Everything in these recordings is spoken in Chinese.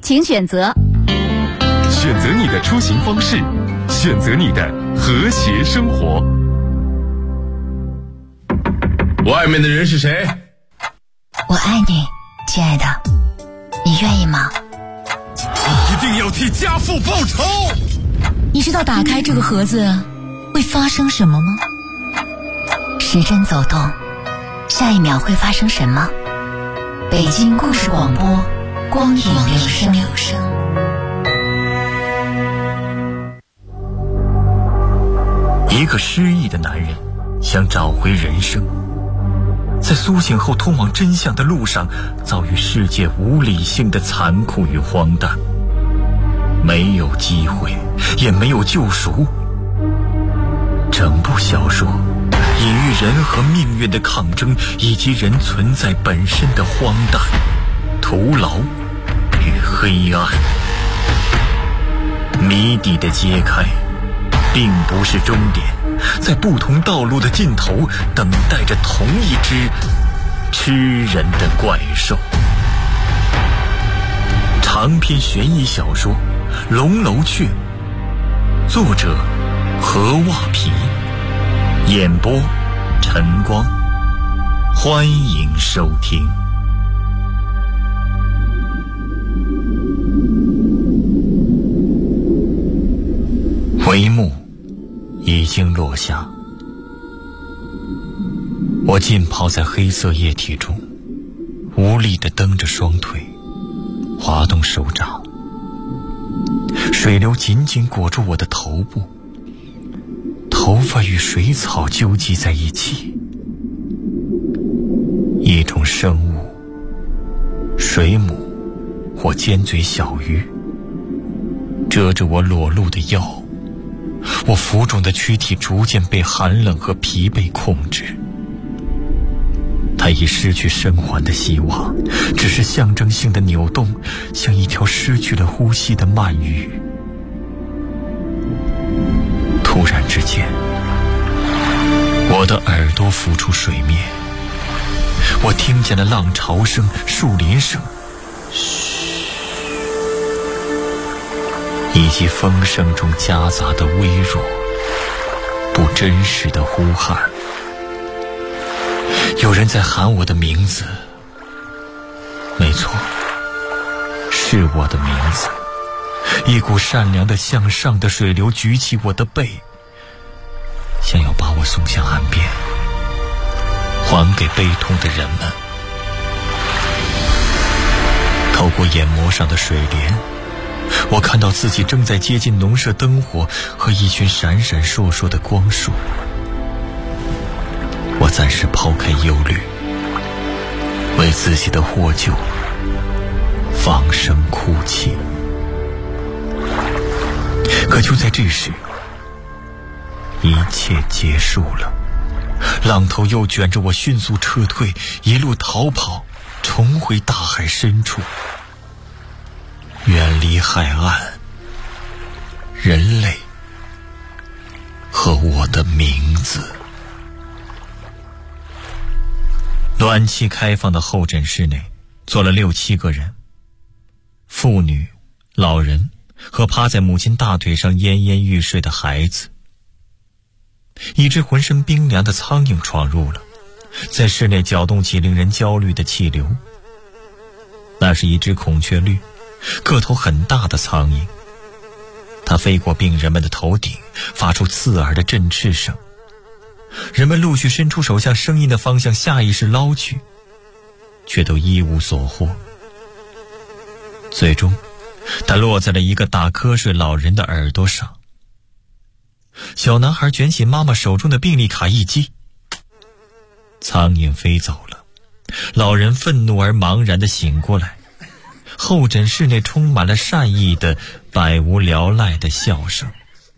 请选择。 选择你的出行方式，选择你的和谐生活。 外面的人是谁？ 我爱你，亲爱的，你愿意吗？ 一定要替家父报仇！ 你知道打开这个盒子会发生什么吗？时针走动，下一秒会发生什么？北京故事广播，光影留声。 一个失忆的男人想找回人生，在苏醒后通往真相的路上，遭遇世界无理性的残酷与荒诞，没有机会，也没有救赎。整部小说隐喻人和命运的抗争，以及人存在本身的荒诞、徒劳与黑暗。谜底的揭开并不是终点，在不同道路的尽头等待着同一只吃人的怪兽。长篇悬疑小说《龙楼雀》，作者何袜皮，演播晨光，欢迎收听。帷幕已经落下，我浸泡在黑色液体中，无力地蹬着双腿，滑动手掌，水流紧紧裹住我的头部，头发与水草纠集在一起。一种生物，水母或尖嘴小鱼，遮着我裸露的腰。我浮肿的躯体逐渐被寒冷和疲惫控制，它已失去生还的希望，只是象征性的扭动，像一条失去了呼吸的鳗鱼。突然之间，我的耳朵浮出水面，我听见了浪潮声、树林声，以及风声中夹杂的微弱、不真实的呼喊。有人在喊我的名字，没错，是我的名字。一股善良的向上的水流举起我的背，想要把我送向岸边，还给悲痛的人们。透过眼膜上的水帘，我看到自己正在接近农舍灯火和一群闪闪烁烁的光束。我暂时抛开忧虑，为自己的获救放声哭泣。可就在这时，一切结束了，浪头又卷着我迅速撤退，一路逃跑，重回大海深处，远离海岸、人类和我的名字。暖气开放的候诊室内坐了6、7个人，妇女、老人和趴在母亲大腿上奄奄欲睡的孩子。一只浑身冰凉的苍蝇闯入了，在室内搅动起令人焦虑的气流。那是一只孔雀绿，个头很大的苍蝇，它飞过病人们的头顶，发出刺耳的振翅声。人们陆续伸出手向声音的方向下意识捞去，却都一无所获。最终它落在了一个打瞌睡老人的耳朵上。小男孩卷起妈妈手中的病历卡一击，苍蝇飞走了。老人愤怒而茫然地醒过来，候诊室内充满了善意的百无聊赖的笑声。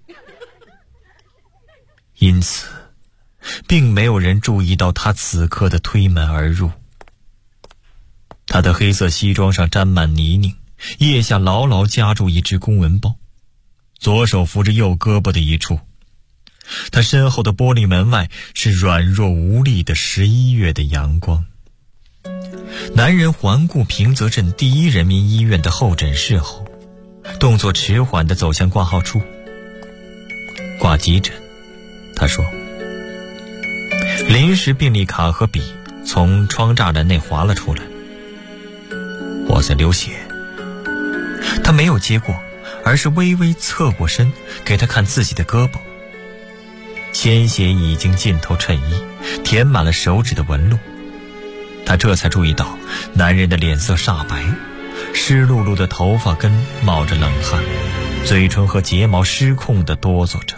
因此并没有人注意到他此刻的推门而入。他的黑色西装上沾满泥泞，腋下牢牢夹住一只公文包，左手扶着右胳膊的一处。他身后的玻璃门外是软弱无力的11月的阳光。 男人环顾平泽镇第一人民医院的候诊室后，动作迟缓地走向挂号处。挂急诊，他说。临时病历卡和笔从窗栅栏内滑了出来。我在流血。他没有接过，而是微微侧过身给他看自己的胳膊。鲜血已经浸透衬衣，填满了手指的纹路。他这才注意到男人的脸色煞白，湿漉漉的头发根冒着冷汗，嘴唇和睫毛失控地哆嗦着。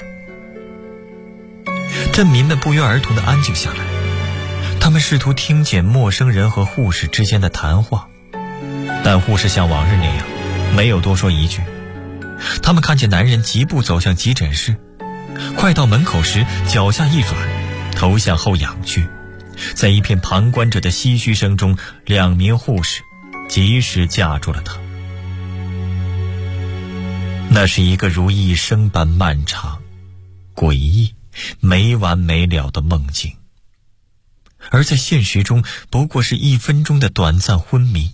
镇民们不约而同地安静下来，他们试图听见陌生人和护士之间的谈话，但护士像往日那样没有多说一句。他们看见男人疾步走向急诊室，快到门口时脚下一软，头向后仰去。在一片旁观者的唏嘘声中，2名护士及时架住了他。那是一个如一生般漫长、诡异、没完没了的梦境，而在现实中不过是1分钟的短暂昏迷。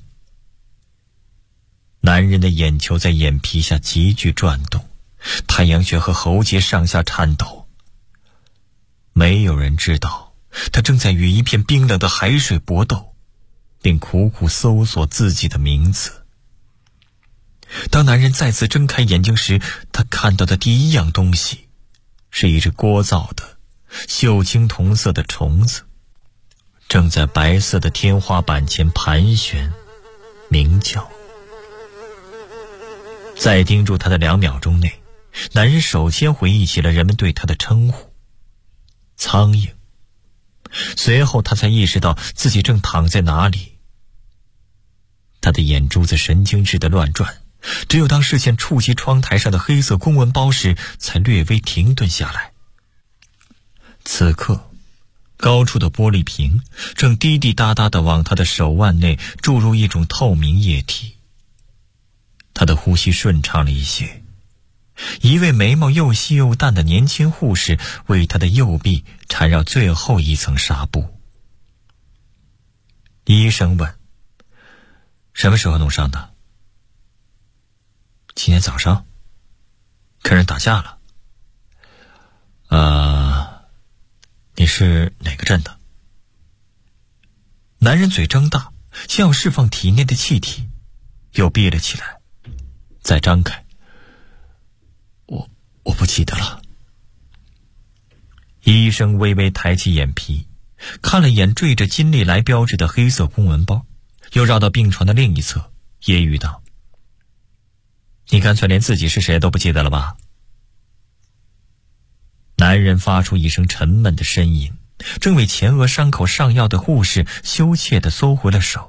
男人的眼球在眼皮下急剧转动，太阳穴和喉结上下颤抖。没有人知道他正在与一片冰冷的海水搏斗，并苦苦搜索自己的名字。当男人再次睁开眼睛时，他看到的第一样东西是一只聒噪的锈青铜色的虫子，正在白色的天花板前盘旋鸣叫。在盯住他的2秒钟内，男人首先回忆起了人们对他的称呼——苍蝇。随后他才意识到自己正躺在哪里。他的眼珠子神经质地乱转，只有当视线触及窗台上的黑色公文包时，才略微停顿下来。此刻，高处的玻璃瓶正滴滴答答地往他的手腕内注入一种透明液体。他的呼吸顺畅了一些。一位眉毛又细又淡的年轻护士为他的右臂缠绕最后一层纱布。医生问：“什么时候弄伤的？”“今天早上，跟人打架了。”“你是哪个镇的？”男人嘴睁大，像要释放体内的气体，又闭了起来，再张开。我不记得了。医生微微抬起眼皮，看了眼缀着金利来标志的黑色公文包，又绕到病床的另一侧，揶揄道：“你干脆连自己是谁都不记得了吧？”男人发出一声沉闷的呻吟，正为前额伤口上药的护士羞怯地缩回了手。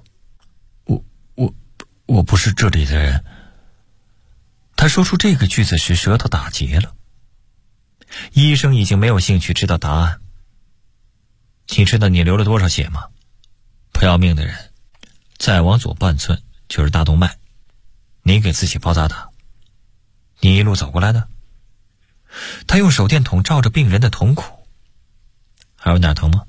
我不是这里的人。他说出这个句子时，舌头打结了。医生已经没有兴趣知道答案。你知道你流了多少血吗？不要命的人，再往左半寸就是大动脉。你给自己包扎的？你一路走过来的？他用手电筒照着病人的瞳孔。还有哪疼吗？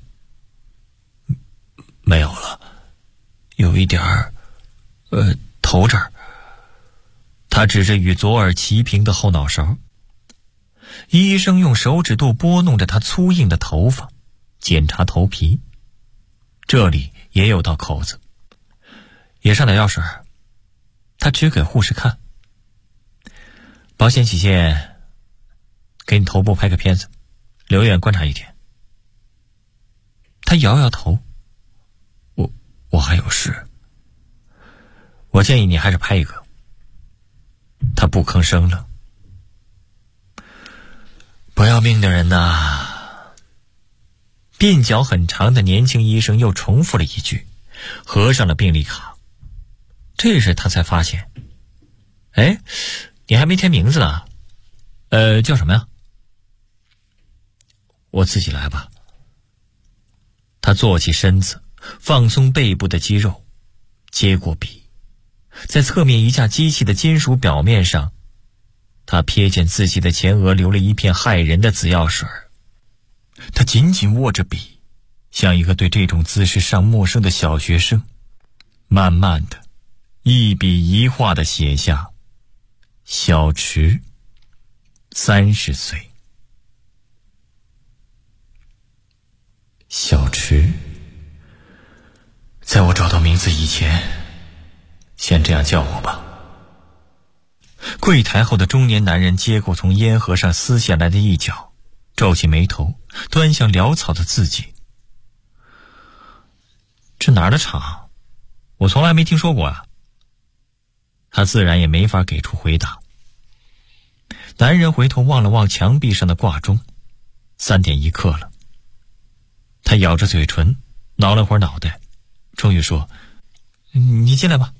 没有了，有一点儿，头这儿。他指着与左耳齐平的后脑勺。医生用手指肚拨弄着他粗硬的头发，检查头皮，这里也有道口子。也上点药水。他指给护士看。保险起见，给你头部拍个片子，留院观察1天。他摇摇头。我还有事。我建议你还是拍一个。他不吭声了。不要命的人呐！鬓角很长的年轻医生又重复了一句，合上了病历卡。这时他才发现，你还没填名字呢。叫什么呀？我自己来吧。他坐起身子，放松背部的肌肉，接过笔，在侧面一架机器的金属表面上，他瞥见自己的前额流了一片骇人的紫药水。他紧紧握着笔，像一个对这种姿势尚陌生的小学生。 慢慢的，一笔一画的写下小池30岁。小池，在我找到名字以前，先这样叫我吧。柜台后的中年男人接过从烟盒上撕下来的一角，皱起眉头，端详潦草的字迹。这哪儿的厂？我从来没听说过啊。他自然也没法给出回答。男人回头望了望墙壁上的挂钟，3点1刻了。他咬着嘴唇，挠了会儿脑袋，终于说：“你进来吧。”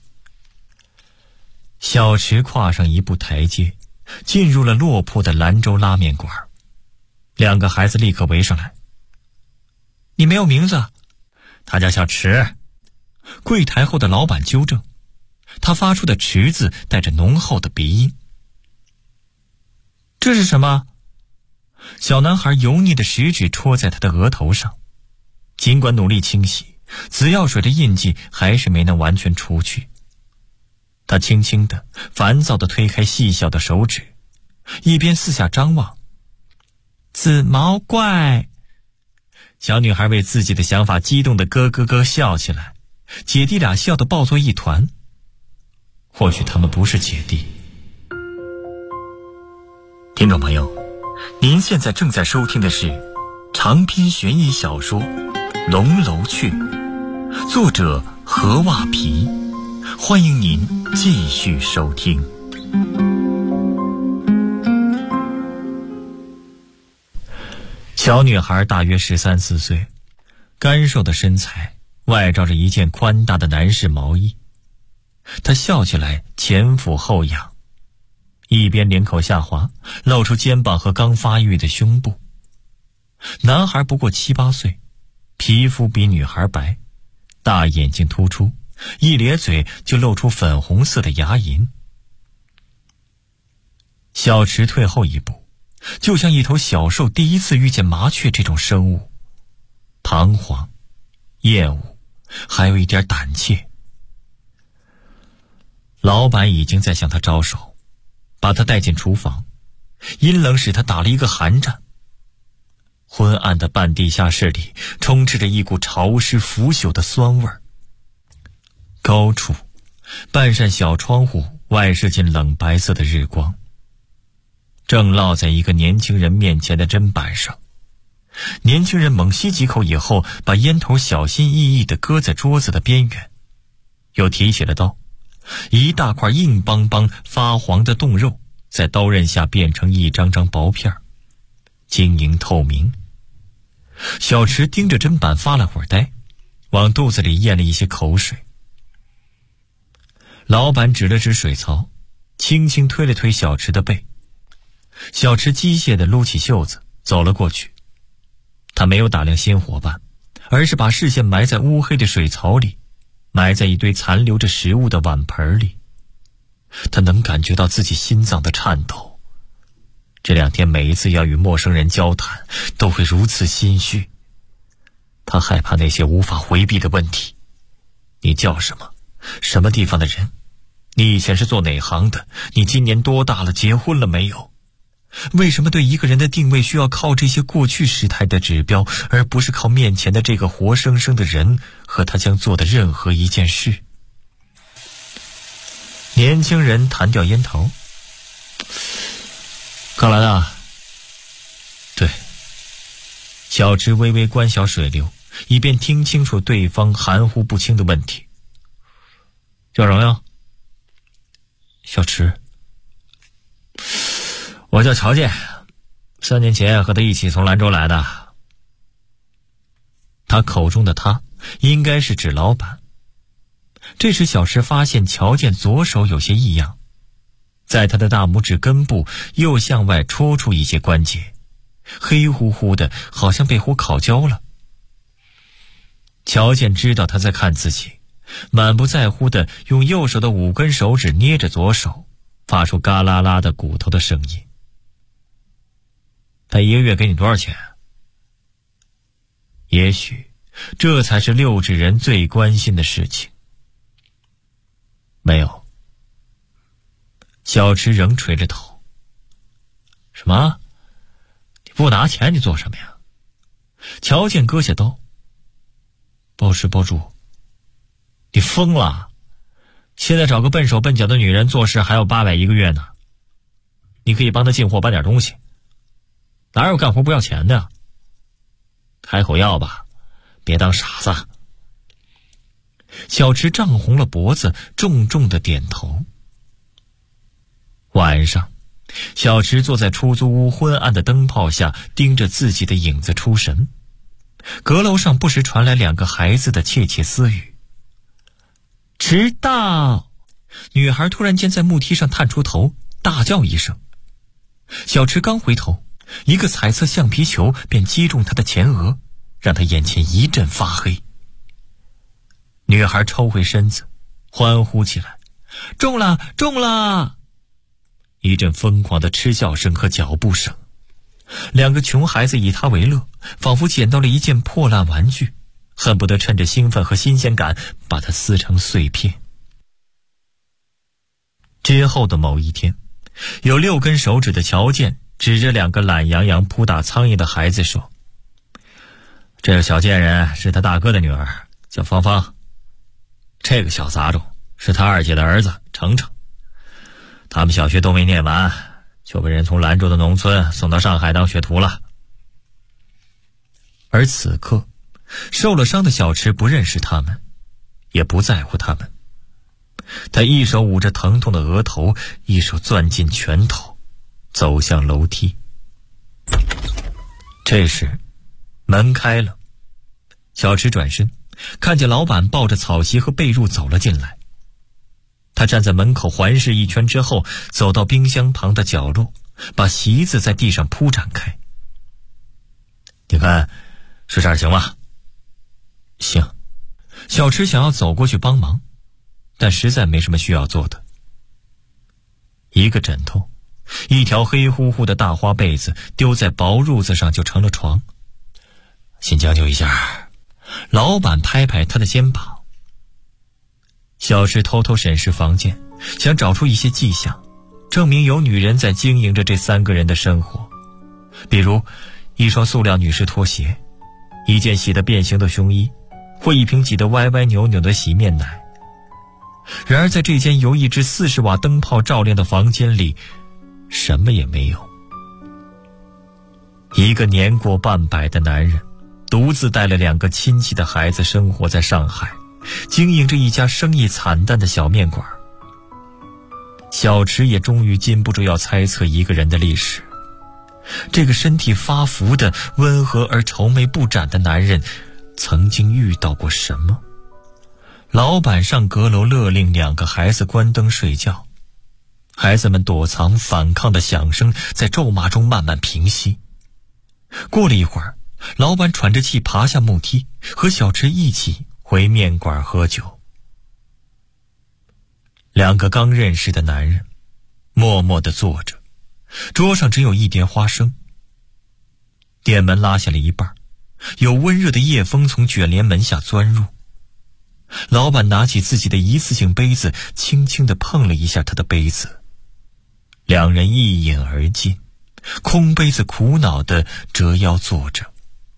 小池跨上一步台阶，进入了落魄的兰州拉面馆。2个孩子立刻围上来。“你没有名字？”“他叫小池。”柜台后的老板纠正，他发出的池字带着浓厚的鼻音。“这是什么？”小男孩油腻的食指戳在他的额头上，尽管努力清洗，紫药水的印记还是没能完全除去。他轻轻地、烦躁地推开细小的手指，一边四下张望。“紫毛怪！”小女孩为自己的想法激动地咯咯咯笑起来，姐弟俩笑得抱作一团。或许他们不是姐弟。听众朋友，您现在正在收听的是长篇悬疑小说《龙楼雀》，作者何袜皮。欢迎您继续收听。小女孩大约13、14岁，干瘦的身材外罩着一件宽大的男士毛衣。她笑起来前俯后仰，一边领口下滑，露出肩膀和刚发育的胸部。男孩不过7、8岁，皮肤比女孩白，大眼睛突出，一咧嘴就露出粉红色的牙龈。小池退后一步，就像一头小兽第一次遇见麻雀这种生物，彷徨、厌恶，还有一点胆怯。老板已经在向他招手，把他带进厨房，阴冷使他打了一个寒战。昏暗的半地下室里充斥着一股潮湿腐朽的酸味儿。高处，半扇小窗户外射进冷白色的日光，正落在一个年轻人面前的砧板上。年轻人猛吸几口以后，把烟头小心翼翼地搁在桌子的边缘，又提起了刀，一大块硬邦邦发黄的冻肉在刀刃下变成一张张薄片，晶莹透明。小池盯着砧板发了会儿呆，往肚子里咽了一些口水。老板指了指水槽，轻轻推了推小池的背。小池机械地撸起袖子走了过去。他没有打量新伙伴，而是把视线埋在乌黑的水槽里，埋在一堆残留着食物的碗盆里。他能感觉到自己心脏的颤抖。这2天每一次要与陌生人交谈，都会如此心虚。他害怕那些无法回避的问题：你叫什么？什么地方的人？你以前是做哪行的？你今年多大了？结婚了没有？为什么对一个人的定位需要靠这些过去时态的指标，而不是靠面前的这个活生生的人和他将做的任何一件事？年轻人弹掉烟头。刚来的？对。小池微微关小水流，以便听清楚对方含糊不清的问题。叫什么呀？小池。我叫乔建，3年前和他一起从兰州来的。他口中的他应该是指老板。这时小池发现乔建左手有些异样，在他的大拇指根部又向外戳出一些关节，黑乎乎的，好像被火烤焦了。乔建知道他在看自己，满不在乎的用右手的5根手指捏着左手，发出嘎啦啦的骨头的声音。他1个月给你多少钱？也许这才是6指人最关心的事情。 没有。小池仍垂着头。什么？你不拿钱你做什么呀？乔健割下刀。包吃包住。你疯了？现在找个笨手笨脚的女人做事还要800一个月呢。你可以帮她进货搬点东西，哪有干活不要钱的呀？开口要吧，别当傻子。小池涨红了脖子，重重的点头。晚上，小池坐在出租屋昏暗的灯泡下，盯着自己的影子出神。阁楼上不时传来2个孩子的窃窃私语。迟到！女孩突然间在木梯上探出头，大叫一声。小池刚回头，一个彩色橡皮球便击中他的前额，让他眼前一阵发黑。女孩抽回身子，欢呼起来：“中了，中了！”一阵疯狂的嗤笑声和脚步声。2个穷孩子以他为乐，仿佛捡到了一件破烂玩具，恨不得趁着兴奋和新鲜感把它撕成碎片。之后的某一天，有6根手指的乔健指着2个懒洋洋扑打苍蝇的孩子说：“这个小贱人是他大哥的女儿，叫芳芳。这个小杂种是他2姐的儿子程程。他们小学都没念完，就被人从兰州的农村送到上海当学徒了。”而此刻，受了伤的小池不认识他们，也不在乎他们。他一手捂着疼痛的额头，一手攥紧拳头，走向楼梯。这时，门开了，小池转身，看见老板抱着草席和被褥走了进来。他站在门口环视一圈之后，走到冰箱旁的角落，把席子在地上铺展开。你看，是这儿行吗？行。小池想要走过去帮忙，但实在没什么需要做的。一个枕头，一条黑乎乎的大花被子丢在薄褥子上就成了床。先将就一下。老板拍拍他的肩膀。小池偷偷审视房间，想找出一些迹象，证明有女人在经营着这3个人的生活。比如一双塑料女士拖鞋，一件洗得变形的胸衣，或一瓶挤得歪歪扭扭的洗面奶。然而在这间由一只40瓦灯泡照亮的房间里，什么也没有。一个年过半百的男人，独自带了2个亲戚的孩子生活在上海，经营着一家生意惨淡的小面馆。小池也终于禁不住要猜测一个人的历史。这个身体发福的温和而愁眉不展的男人曾经遇到过什么？老板上阁楼勒令2个孩子关灯睡觉，孩子们躲藏反抗的响声在咒骂中慢慢平息。过了一会儿，老板喘着气爬下木梯，和小池一起回面馆喝酒。2个刚认识的男人默默地坐着，桌上只有一碟花生。店门拉下了一半，有温热的夜风从卷帘门下钻入。老板拿起自己的一次性杯子，轻轻地碰了一下他的杯子。2人一饮而尽，空杯子苦恼地折腰坐着。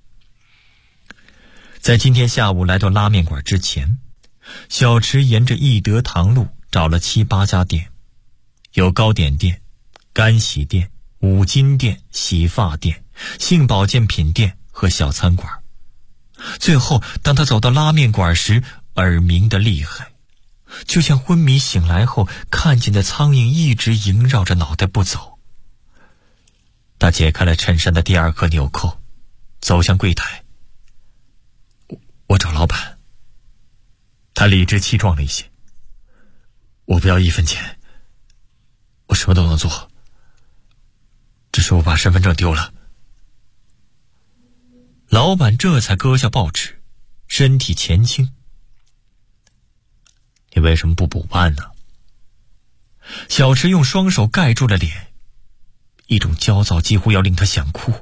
在今天下午来到拉面馆之前，小池沿着义德堂路找了7、8家店，有糕点店、干洗店、五金店、洗发店、性保健品店和小餐馆。最后当他走到拉面馆时，耳鸣得厉害，就像昏迷醒来后看见的苍蝇一直萦绕着脑袋不走。他解开了衬衫的第2颗纽扣，走向柜台。我找老板。他理直气壮了一些。我不要1分钱，我什么都能做，只是我把身份证丢了。老板这才割下报纸，身体前倾。你为什么不补办呢？小池用双手盖住了脸，一种焦躁几乎要令他想哭。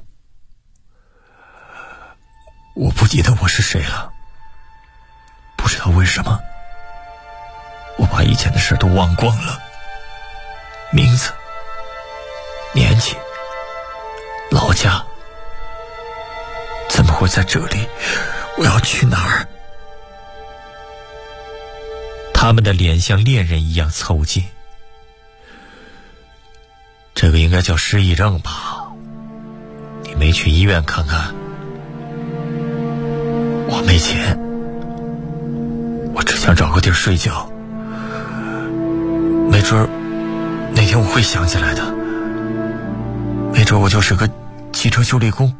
我不记得我是谁了，不知道为什么，我把把以前的事都忘光了，名字、年纪、老家，怎么会在这里？我要去哪儿？他们的脸像恋人一样凑近。这个应该叫失忆症吧？你没去医院看看？我没钱，我只想找个地儿睡觉，没准哪天我会想起来的，没准我就是个汽车修理工。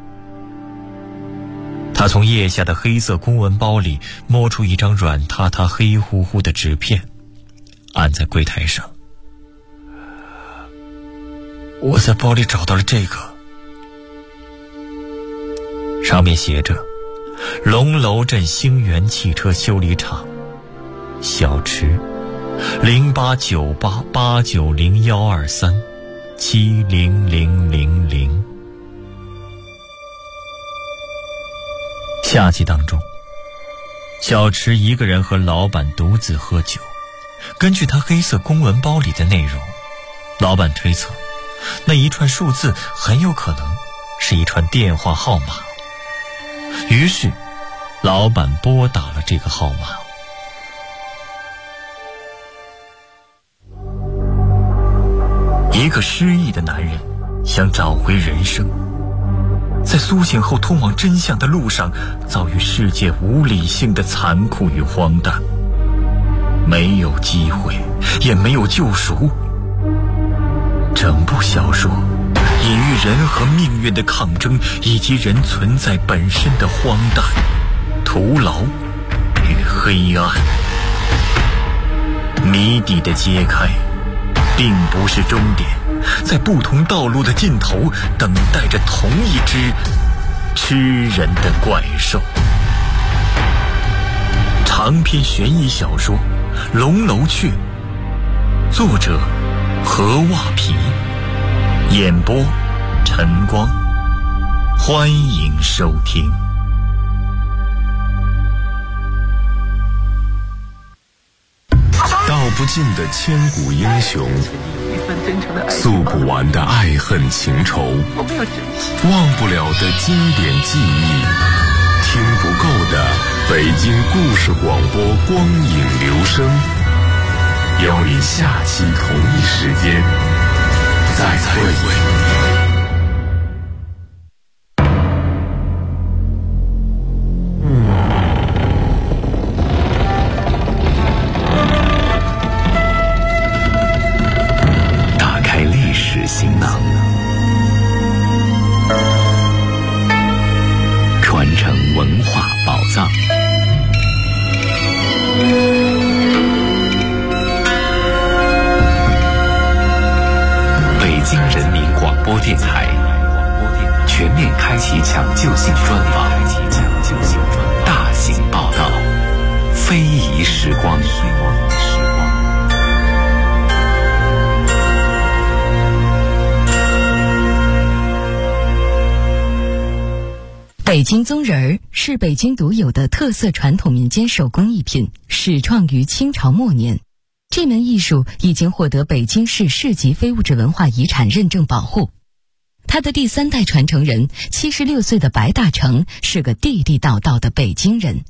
他从腋下的黑色公文包里摸出一张软塌塌黑乎乎的纸片，按在柜台上。我在包里找到了这个，上面写着龙楼镇兴源汽车修理厂，小池08989012370000。夏季当中，小池一个人和老板独自喝酒。根据他黑色公文包里的内容，老板推测那一串数字很有可能是一串电话号码。于是老板拨打了这个号码。一个失忆的男人想找回人生，在苏醒后通往真相的路上，遭遇世界无理性的残酷与荒诞，没有机会，也没有救赎。整部小说隐喻人和命运的抗争，以及人存在本身的荒诞、徒劳与黑暗。谜底的揭开并不是终点，在不同道路的尽头等待着同一只吃人的怪兽。长篇悬疑小说《龙楼雀》，作者何袜皮，演播晨光。欢迎收听。 道不尽的千古英雄，诉不完的爱恨情仇，忘不了的经典记忆，听不够的北京故事广播光影留声，邀你下期同一时间再会。行囊，传承文化宝藏。北京人民广播电台全面开启抢救性专访，大型报道，非遗时光。 北京宗人儿是北京独有的特色传统民间手工艺品，始创于清朝末年。这门艺术已经获得北京市市级非物质文化遗产认证保护。他的第3代传承人76岁的白大成是个地地道道的北京人。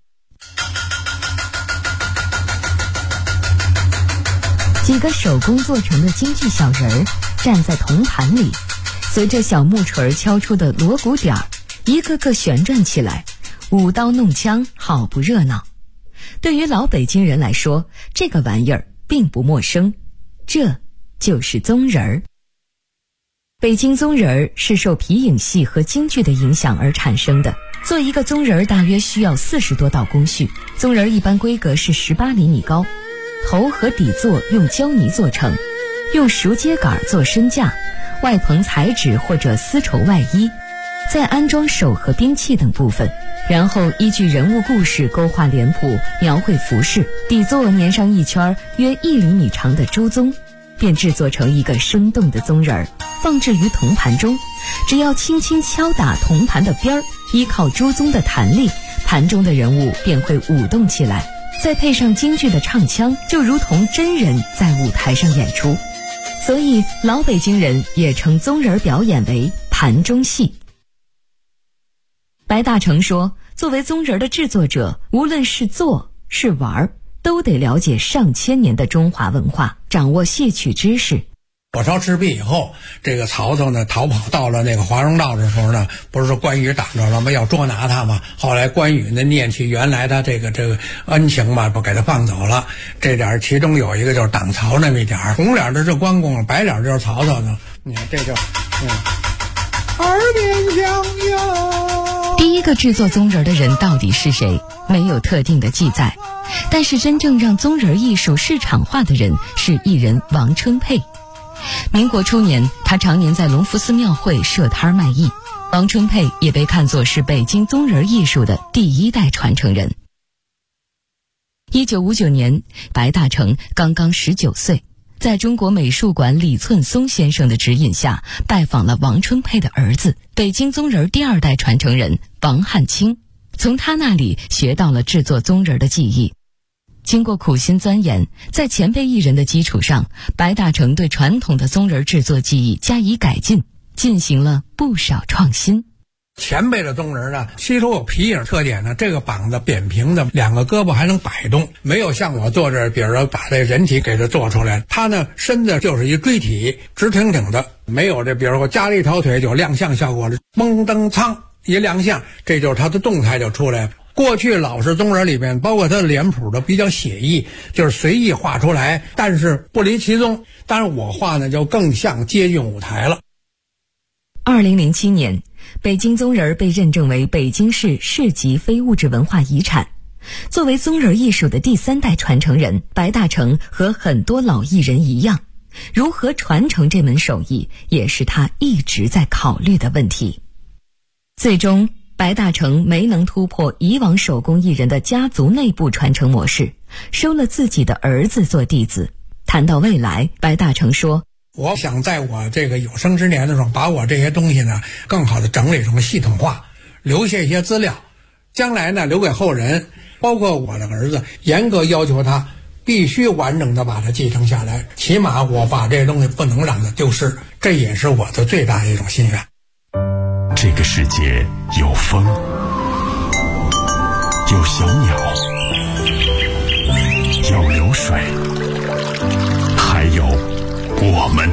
几个手工做成的京剧小人儿站在铜盘里，随着小木锤敲出的锣鼓点儿，一个个旋转起来，舞刀弄枪，好不热闹。对于老北京人来说，这个玩意儿并不陌生，这就是宗人儿。北京宗人儿是受皮影戏和京剧的影响而产生的。做一个宗人儿大约需要40多道工序。宗人儿一般规格是18厘米高，头和底座用胶泥做成，用熟秸秆做身架，外棚彩纸或者丝绸外衣，再安装手和兵器等部分，然后依据人物故事勾画脸谱，描绘服饰，底座粘上一圈约1厘米长的周宗，便制作成一个生动的宗人儿，放置于铜盘中。只要轻轻敲打铜盘的边儿，依靠朱宗的弹力，盘中的人物便会舞动起来。 再配上京剧的唱腔，就如同真人在舞台上演出。所以老北京人也称宗人表演为盘中戏。白大成说，作为宗人的制作者，无论是做是玩，都得了解上千年的中华文化，掌握戏曲知识。 火烧赤壁以后，这个曹操呢逃跑到了那个华容道的时候呢，不是说关羽挡着了吗？要捉拿他嘛。后来关羽呢念起原来他这个恩情嘛，不给他放走了。这点其中有一个就是挡曹那么一点，红脸的是关公，白脸就是曹操呢。你看这就耳边响哟。 第一个制作宗人的人到底是谁？没有特定的记载，但是真正让宗人艺术市场化的人是艺人王春佩。民国初年，他常年在隆福寺庙会设摊卖艺。王春佩也被看作是北京宗人艺术的第一代传承人。1959年，白大成刚刚19岁，在中国美术馆李寸松先生的指引下，拜访了王春佩的儿子，北京宗人第2代传承人王汉卿，从他那里学到了制作宗人的技艺。经过苦心钻研，在前辈艺人的基础上，白大成对传统的宗人制作技艺加以改进，进行了不少创新。 前辈的宗人呢，吸收有皮影特点呢，这个膀子扁平的，2个胳膊还能摆动，没有像我坐这，比如说把这人体给它做出来。他呢身子就是一锥体，直挺挺的，没有这比如说加了一条腿就亮相效果了，蒙登苍一亮相，这就是他的动态就出来了。过去老式宗人里面，包括他的脸谱都比较写意，就是随意画出来，但是不离其宗。当然我画呢就更像接近舞台了。 2007年，北京宗人被认证为北京市市级非物质文化遗产。作为宗人艺术的第3代传承人，白大成和很多老艺人一样，如何传承这门手艺，也是他一直在考虑的问题。最终白大成没能突破以往手工艺人的家族内部传承模式，收了自己的儿子做弟子。谈到未来，白大成说， 我想在我这个有生之年的时候，把我这些东西呢更好的整理成系统化，留下一些资料，将来呢留给后人，包括我的儿子，严格要求他必须完整的把它继承下来，起码我把这些东西不能让它丢失，这也是我的最大的一种心愿。 这个世界有风，有小鸟，有流水，还有我们。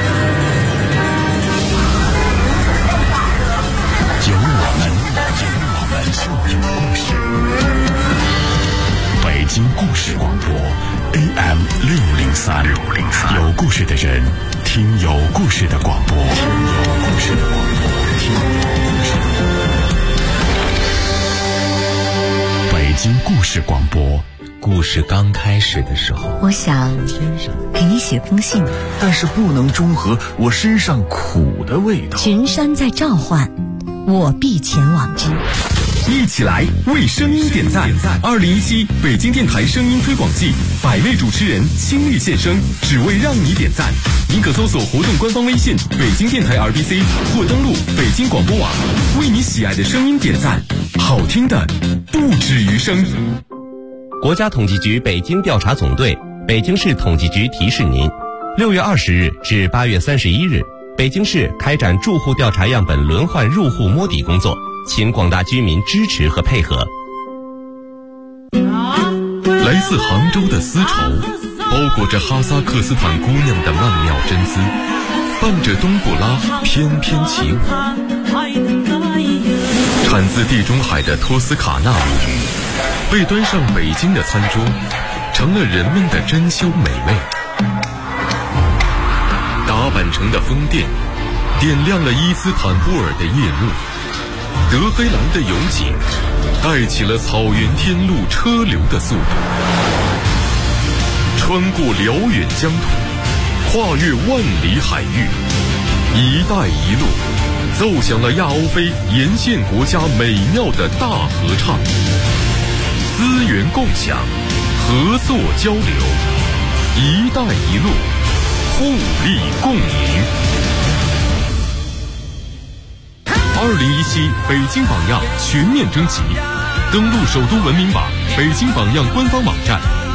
有我们就有故事。北京故事广播 AM 603，有故事的人听有故事的广播，听有故事的广播，听有故事的广播。北京故事广播。 故事刚开始的时候， 我想给你写封信， 但是不能中和我身上苦的味道。 群山在召唤，我必前往之。 一起来为声音点赞！2017北京电台声音推广季，100位主持人倾力献声，只为让你点赞。您可搜索活动官方微信“北京电台 RBC” 或登录北京广播网，为你喜爱的声音点赞，好听的不止于声。 国家统计局北京调查总队、北京市统计局提示您：6月20日至8月31日，北京市开展住户调查样本轮换入户摸底工作，请广大居民支持和配合。 来自杭州的丝绸，包裹着哈萨克斯坦姑娘的曼妙真姿，伴着冬不拉翩翩起舞。产自地中海的托斯卡纳母鱼，被端上北京的餐桌，成了人们的珍馐美味。打扮成的风电，点亮了伊斯坦布尔的夜幕。德黑兰的油井，带起了草原天路车流的速度。穿过辽远疆土，跨越万里海域，一带一路奏响了亚欧非沿线国家美妙的大合唱。资源共享，合作交流，一带一路，互利共赢。2017北京榜样全面征集登录首都文明榜、北京榜样官方网站，